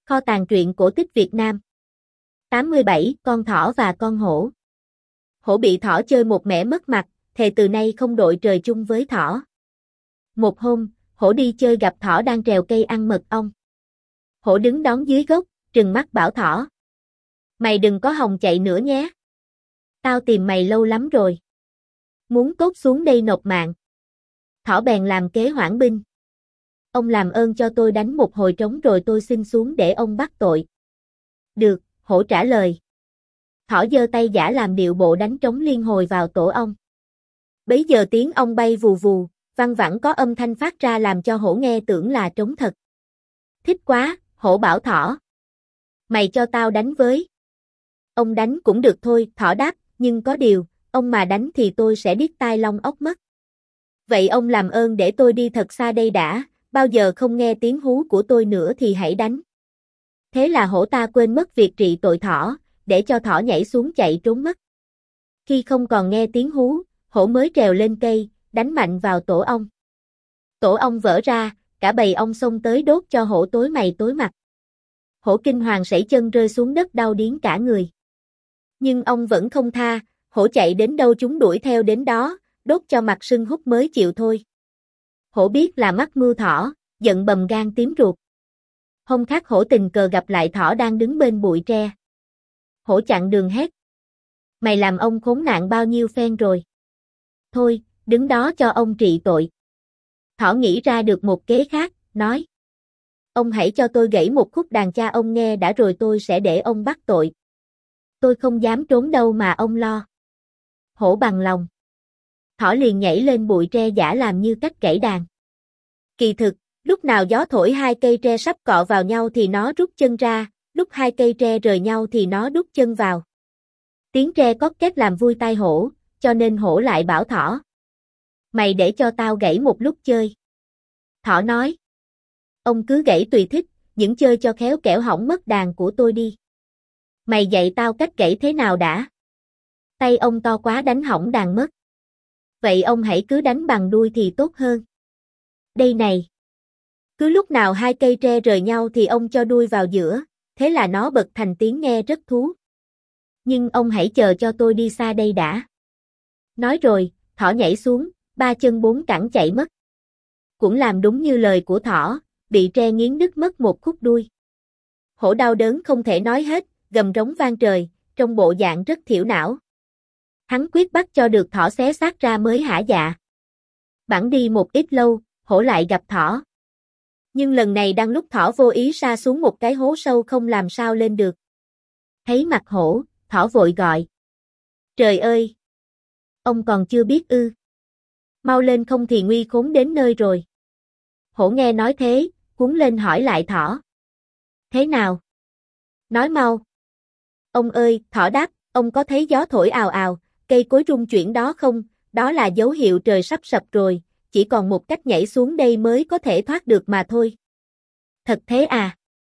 Kho tàng truyện cổ tích Việt Nam. 87. Con thỏ và con hổ. Hổ bị thỏ chơi một mẻ mất mặt, thề từ nay không đội trời chung với thỏ. Một hôm, hổ đi chơi gặp thỏ đang trèo cây ăn mật ong. Hổ đứng đón dưới gốc, trừng mắt bảo thỏ: "Mày đừng có hòng chạy nữa nhé. Tao tìm mày lâu lắm rồi. Muốn cốt xuống đây nộp mạng." Thỏ bèn làm kế hoãn binh: "Ông làm ơn cho tôi đánh một hồi trống rồi tôi xin xuống để ông bắt tội." "Được," hổ trả lời. Thỏ giơ tay giả làm điệu bộ đánh trống liên hồi vào tổ ong. Bấy giờ tiếng ong bay vù vù, văng vẳng có âm thanh phát ra làm cho hổ nghe tưởng là trống thật. "Thích quá," hổ bảo thỏ. "Mày cho tao đánh với." "Ông đánh cũng được thôi," thỏ đáp, "nhưng có điều, ông mà đánh thì tôi sẽ điếc tai long ốc mất." "Vậy ông làm ơn để tôi đi thật xa đây đã, bao giờ không nghe tiếng hú của tôi nữa thì hãy đánh." Thế là hổ ta quên mất việc trị tội thỏ, để cho thỏ nhảy xuống chạy trốn mất. Khi không còn nghe tiếng hú, hổ mới trèo lên cây, đánh mạnh vào tổ ong. Tổ ong vỡ ra, cả bầy ong xông tới đốt cho hổ tối mày tối mặt. Hổ kinh hoàng sẩy chân rơi xuống đất đau điếng cả người. Nhưng ong vẫn không tha, hổ chạy đến đâu chúng đuổi theo đến đó, đốt cho mặt sưng húp mới chịu thôi. Hổ biết là mắc mưu thỏ, giận bầm gan tím ruột. Hôm khác hổ tình cờ gặp lại thỏ đang đứng bên bụi tre. Hổ chặn đường hét: "Mày làm ông khốn nạn bao nhiêu phen rồi? Thôi, đứng đó cho ông trị tội." Thỏ nghĩ ra được một kế khác, nói: "Ông hãy cho tôi gãy một khúc đàn cha ông nghe đã rồi tôi sẽ để ông bắt tội. Tôi không dám trốn đâu mà ông lo." Hổ bằng lòng. Thỏ liền nhảy lên bụi tre giả làm như cách gãy đàn. Kỳ thực, lúc nào gió thổi hai cây tre sắp cọ vào nhau thì nó rút chân ra, lúc hai cây tre rời nhau thì nó đút chân vào. Tiếng tre cót két làm vui tai hổ, cho nên hổ lại bảo thỏ: "Mày để cho tao gãy một lúc chơi." Thỏ nói: "Ông cứ gãy tùy thích, những chơi cho khéo kẻo hỏng mất đàn của tôi đi." "Mày dạy tao cách gãy thế nào đã? Tay ông to quá đánh hỏng đàn mất." "Vậy ông hãy cứ đánh bằng đuôi thì tốt hơn. Đây này. Cứ lúc nào hai cây tre rời nhau thì ông cho đuôi vào giữa, thế là nó bật thành tiếng nghe rất thú. Nhưng ông hãy chờ cho tôi đi xa đây đã." Nói rồi, thỏ nhảy xuống, ba chân bốn cẳng chạy mất. Cũng làm đúng như lời của thỏ, bị tre nghiến đứt mất một khúc đuôi. Hổ đau đớn không thể nói hết, gầm rống vang trời, trong bộ dạng rất thiểu não. Hắn quyết bắt cho được thỏ xé xác ra mới hả dạ. Bẵng đi một ít lâu, hổ lại gặp thỏ. Nhưng lần này đang lúc thỏ vô ý sa xuống một cái hố sâu không làm sao lên được. Thấy mặt hổ, thỏ vội gọi: "Trời ơi! Ông còn chưa biết ư? Mau lên không thì nguy khốn đến nơi rồi." Hổ nghe nói thế, cuống lên hỏi lại thỏ: "Thế nào? Nói mau." "Ông ơi," thỏ đáp, "ông có thấy gió thổi ào ào, cây cối rung chuyển đó không? Đó là dấu hiệu trời sắp sập rồi, chỉ còn một cách nhảy xuống đây mới có thể thoát được mà thôi." "Thật thế à?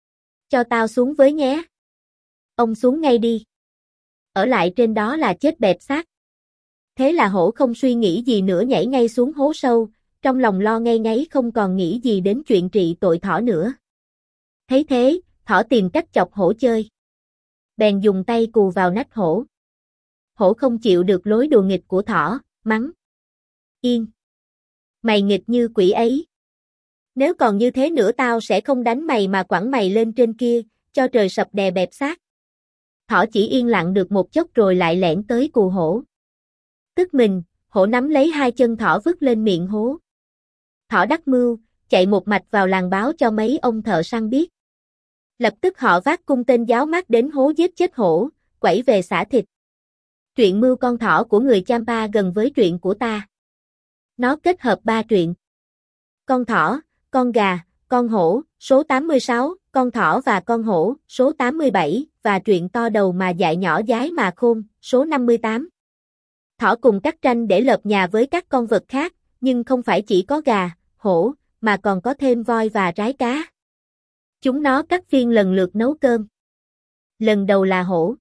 Cho tao xuống với nhé." "Ông xuống ngay đi. Ở lại trên đó là chết bẹp xác." Thế là hổ không suy nghĩ gì nữa nhảy ngay xuống hố sâu, trong lòng lo ngay ngáy không còn nghĩ gì đến chuyện trị tội thỏ nữa. Thấy thế, thỏ tìm cách chọc hổ chơi. Bèn dùng tay cù vào nách hổ. Hổ không chịu được lối đùa nghịch của thỏ, mắng: "Yên! Mày nghịch như quỷ ấy. Nếu còn như thế nữa tao sẽ không đánh mày mà quẳng mày lên trên kia, cho trời sập đè bẹp xác." Thỏ chỉ yên lặng được một chốc rồi lại lẻn tới cù hổ. Tức mình, hổ nắm lấy hai chân thỏ vứt lên miệng hố. Thỏ đắc mưu, chạy một mạch vào làng báo cho mấy ông thợ săn biết. Lập tức họ vác cung tên giáo mát đến hố giết chết hổ, quẩy về xả thịt. Truyện Mưu Con Thỏ của người Champa gần với truyện của ta. Nó kết hợp 3 truyện: Con thỏ, con gà, con hổ, số 86, con thỏ và con hổ, số 87, và truyện To Đầu Mà Dại Nhỏ Dái Mà Khôn, số 58. Thỏ cùng cắt tranh để lợp nhà với các con vật khác, nhưng không phải chỉ có gà, hổ, mà còn có thêm voi và rái cá. Chúng nó cắt phiên lần lượt nấu cơm. Lần đầu là hổ.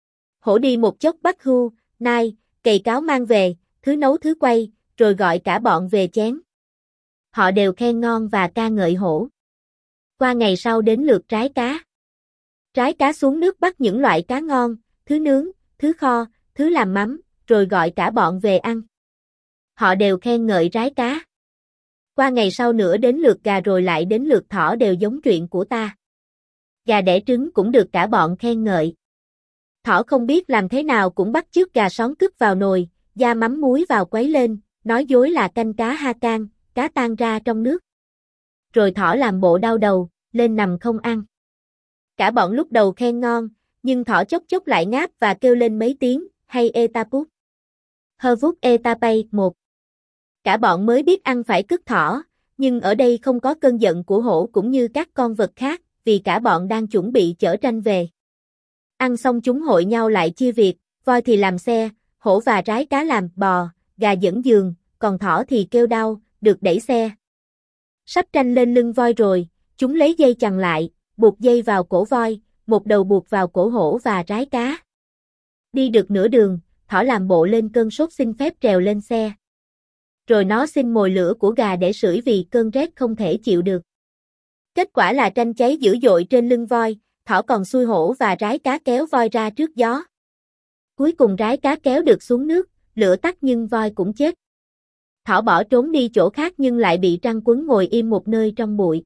Hổ đi một chốc bắt hươu, nai, cày cáo mang về, thứ nấu thứ quay, rồi gọi cả bọn về chén. Họ đều khen ngon và ca ngợi hổ. Qua ngày sau đến lượt rái cá. Rái cá xuống nước bắt những loại cá ngon, thứ nướng, thứ kho, thứ làm mắm, rồi gọi cả bọn về ăn. Họ đều khen ngợi rái cá. Qua ngày sau nữa đến lượt gà rồi lại đến lượt thỏ đều giống chuyện của ta. Gà đẻ trứng cũng được cả bọn khen ngợi. Thỏ không biết làm thế nào cũng bắt chước gà són cướp vào nồi, gia mắm muối vào quấy lên, nói dối là canh cá ha can, cá tan ra trong nước. Rồi thỏ làm bộ đau đầu, lên nằm không ăn. Cả bọn lúc đầu khen ngon, nhưng thỏ chốc chốc lại ngáp và kêu lên mấy tiếng, hay etaput. Hervut etapay 1. Cả bọn mới biết ăn phải cứt thỏ, nhưng ở đây không có cơn giận của hổ cũng như các con vật khác, vì cả bọn đang chuẩn bị chở tranh về. Ăn xong chúng hội nhau lại chia việc, voi thì làm xe, hổ và rái cá làm bò, gà dẫn giường, còn thỏ thì kêu đau, được đẩy xe. Sắp tranh lên lưng voi rồi, chúng lấy dây chằng lại, buộc dây vào cổ voi, một đầu buộc vào cổ hổ và rái cá. Đi được nửa đường, thỏ làm bộ lên cơn sốt xin phép trèo lên xe. Rồi nó xin mồi lửa của gà để sưởi vì cơn rét không thể chịu được. Kết quả là tranh cháy dữ dội trên lưng voi, thỏ còn xui hổ và rái cá kéo voi ra trước gió. Cuối cùng rái cá kéo được xuống nước, lửa tắt nhưng voi cũng chết. Thỏ bỏ trốn đi chỗ khác nhưng lại bị trăng quấn ngồi im một nơi trong bụi.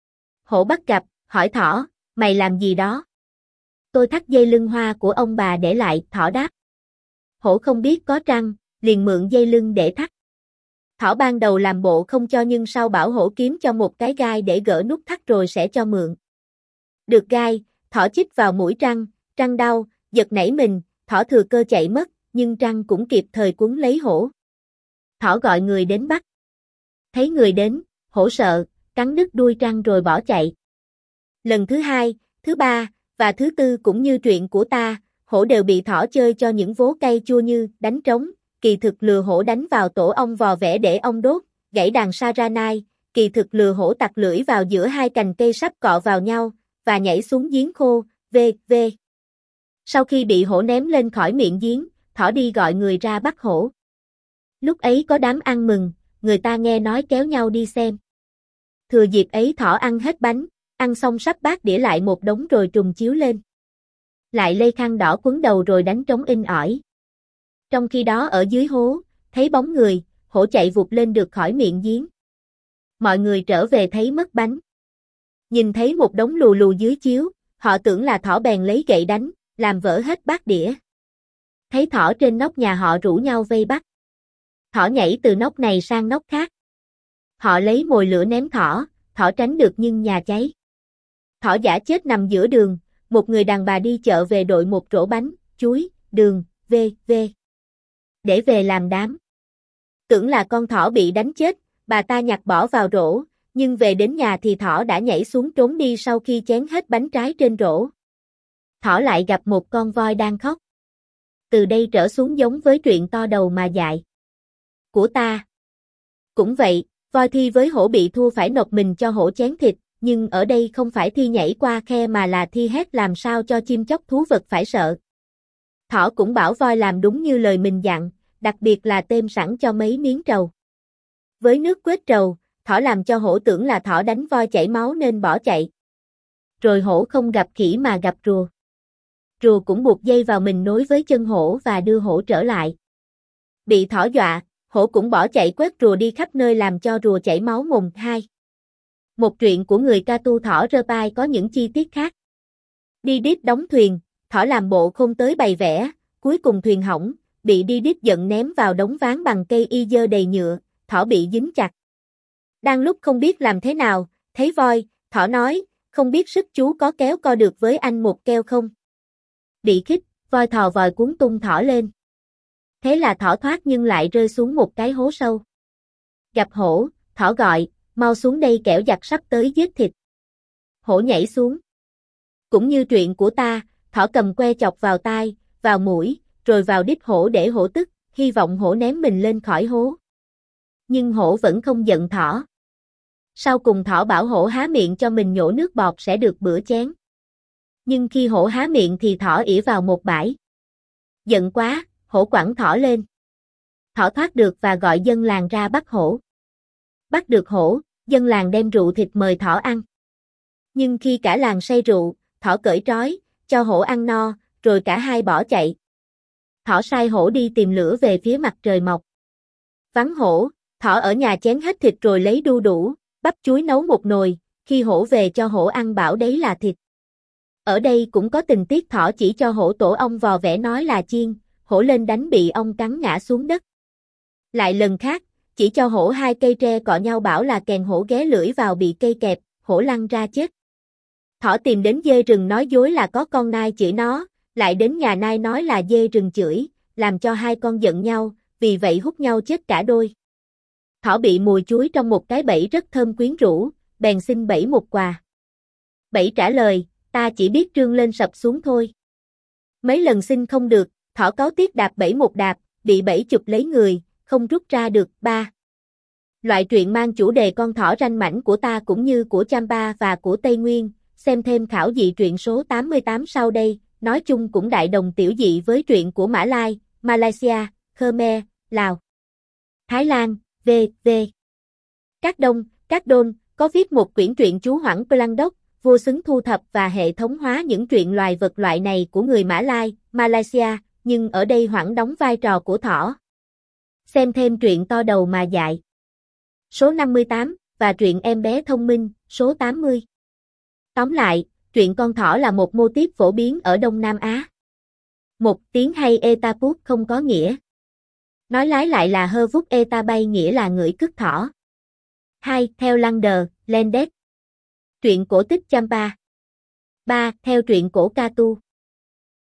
Hổ bắt gặp, hỏi thỏ, mày làm gì đó? Tôi thắt dây lưng hoa của ông bà để lại, thỏ đáp. Hổ không biết có trăng, liền mượn dây lưng để thắt. Thỏ ban đầu làm bộ không cho nhưng sau bảo hổ kiếm cho một cái gai để gỡ nút thắt rồi sẽ cho mượn. Được gai, thỏ chích vào mũi trăng đau, giật nảy mình, thỏ thừa cơ chạy mất, nhưng trăng cũng kịp thời quấn lấy hổ. Thỏ gọi người đến bắt. Thấy người đến, hổ sợ, cắn đứt đuôi trăng rồi bỏ chạy. Lần thứ hai, thứ ba, và thứ tư cũng như chuyện của ta, hổ đều bị thỏ chơi cho những vố cay chua như đánh trống, kỳ thực lừa hổ đánh vào tổ ong vò vẽ để ong đốt, gãy đàn saranai, kỳ thực lừa hổ tặc lưỡi vào giữa hai cành cây sắp cọ vào nhau, và nhảy xuống giếng khô, v.v. Sau khi bị hổ ném lên khỏi miệng giếng, thỏ đi gọi người ra bắt hổ. Lúc ấy có đám ăn mừng, người ta nghe nói kéo nhau đi xem. Thừa dịp ấy thỏ ăn hết bánh, ăn xong sắp bát đĩa lại một đống rồi trùng chiếu lên. Lại lây khăn đỏ quấn đầu rồi đánh trống inh ỏi. Trong khi đó ở dưới hố, thấy bóng người, hổ chạy vụt lên được khỏi miệng giếng. Mọi người trở về thấy mất bánh. Nhìn thấy một đống lù lù dưới chiếu, họ tưởng là thỏ bèn lấy gậy đánh, làm vỡ hết bát đĩa. Thấy thỏ trên nóc nhà họ rủ nhau vây bắt. Thỏ nhảy từ nóc này sang nóc khác. Họ lấy mồi lửa ném thỏ tránh được nhưng nhà cháy. Thỏ giả chết nằm giữa đường, một người đàn bà đi chợ về đội một rổ bánh, chuối, đường, v.v. để về làm đám. Tưởng là con thỏ bị đánh chết, bà ta nhặt bỏ vào rổ, nhưng về đến nhà thì thỏ đã nhảy xuống trốn đi sau khi chén hết bánh trái trên rổ. Thỏ lại gặp một con voi đang khóc. Từ đây trở xuống giống với chuyện to đầu mà dại của ta. Cũng vậy, voi thi với hổ bị thua phải nộp mình cho hổ chén thịt, nhưng ở đây không phải thi nhảy qua khe mà là thi hét làm sao cho chim chóc thú vật phải sợ. Thỏ cũng bảo voi làm đúng như lời mình dặn, đặc biệt là têm sẵn cho mấy miếng trầu. Với nước quết trầu, thỏ làm cho hổ tưởng là thỏ đánh voi chảy máu nên bỏ chạy. Rồi hổ không gặp khỉ mà gặp rùa. Rùa cũng buộc dây vào mình nối với chân hổ và đưa hổ trở lại. Bị thỏ dọa, hổ cũng bỏ chạy quét rùa đi khắp nơi làm cho rùa chảy máu mồm. 2. Một truyện của người ca tu thỏ Rơ Pai có những chi tiết khác. Đi đít đóng thuyền, thỏ làm bộ không tới bày vẽ, cuối cùng thuyền hỏng, bị đi đít giận ném vào đống ván bằng cây y dơ đầy nhựa, thỏ bị dính chặt. Đang lúc không biết làm thế nào, thấy voi, thỏ nói, không biết sức chú có kéo co được với anh một keo không? Bị khích, voi thò vòi cuốn tung thỏ lên. Thế là thỏ thoát nhưng lại rơi xuống một cái hố sâu. Gặp hổ, thỏ gọi, mau xuống đây kẻo giặc sắp tới giết thịt. Hổ nhảy xuống. Cũng như chuyện của ta, thỏ cầm que chọc vào tai, vào mũi, rồi vào đít hổ để hổ tức, hy vọng hổ ném mình lên khỏi hố. Nhưng hổ vẫn không giận thỏ. Sau cùng thỏ bảo hổ há miệng cho mình nhổ nước bọt sẽ được bữa chén. Nhưng khi hổ há miệng thì thỏ ỉa vào một bãi. Giận quá, hổ quẳng thỏ lên. Thỏ thoát được và gọi dân làng ra bắt hổ. Bắt được hổ, dân làng đem rượu thịt mời thỏ ăn. Nhưng khi cả làng say rượu, thỏ cởi trói, cho hổ ăn no, rồi cả hai bỏ chạy. Thỏ sai hổ đi tìm lửa về phía mặt trời mọc. Vắng hổ, thỏ ở nhà chén hết thịt rồi lấy đu đủ, bắp chuối nấu một nồi, khi hổ về cho hổ ăn bảo đấy là thịt. Ở đây cũng có tình tiết thỏ chỉ cho hổ tổ ong vò vẽ nói là chiên, hổ lên đánh bị ong cắn ngã xuống đất. Lại lần khác, chỉ cho hổ hai cây tre cọ nhau bảo là kèn hổ ghé lưỡi vào bị cây kẹp, hổ lăn ra chết. Thỏ tìm đến dê rừng nói dối là có con nai chửi nó, lại đến nhà nai nói là dê rừng chửi, làm cho hai con giận nhau, vì vậy hút nhau chết cả đôi. Thỏ bị mùi chuối trong một cái bẫy rất thơm quyến rũ, bèn xin bẫy một quà. Bẫy trả lời, ta chỉ biết trương lên sập xuống thôi. Mấy lần xin không được, thỏ cáu tiếc đạp bẫy một đạp, bị bẫy chụp lấy người, không rút ra được. 3. Loại truyện mang chủ đề con thỏ ranh mãnh của ta cũng như của Champa và của Tây Nguyên, xem thêm khảo dị truyện số 88 sau đây, nói chung cũng đại đồng tiểu dị với truyện của Mã Lai, Malaysia, Khmer, Lào, Thái Lan, v.v. Các Đôn, có viết một quyển truyện chú Hoẳng Plandoc, vô xứng thu thập và hệ thống hóa những truyện loài vật loại này của người Mã Lai, Malaysia, nhưng ở đây Hoẳng đóng vai trò của thỏ. Xem thêm truyện To Đầu Mà Dại. Số 58, và truyện Em Bé Thông Minh, số 80. Tóm lại, truyện con thỏ là một mô típ phổ biến ở Đông Nam Á. Một tiếng hay Etaput không có nghĩa. Nói lái lại là hơ vút eta bay nghĩa là ngửi cứt thỏ. 2. Theo Lander, Landet. Truyện cổ tích Champa. 3. Theo truyện cổ Catu.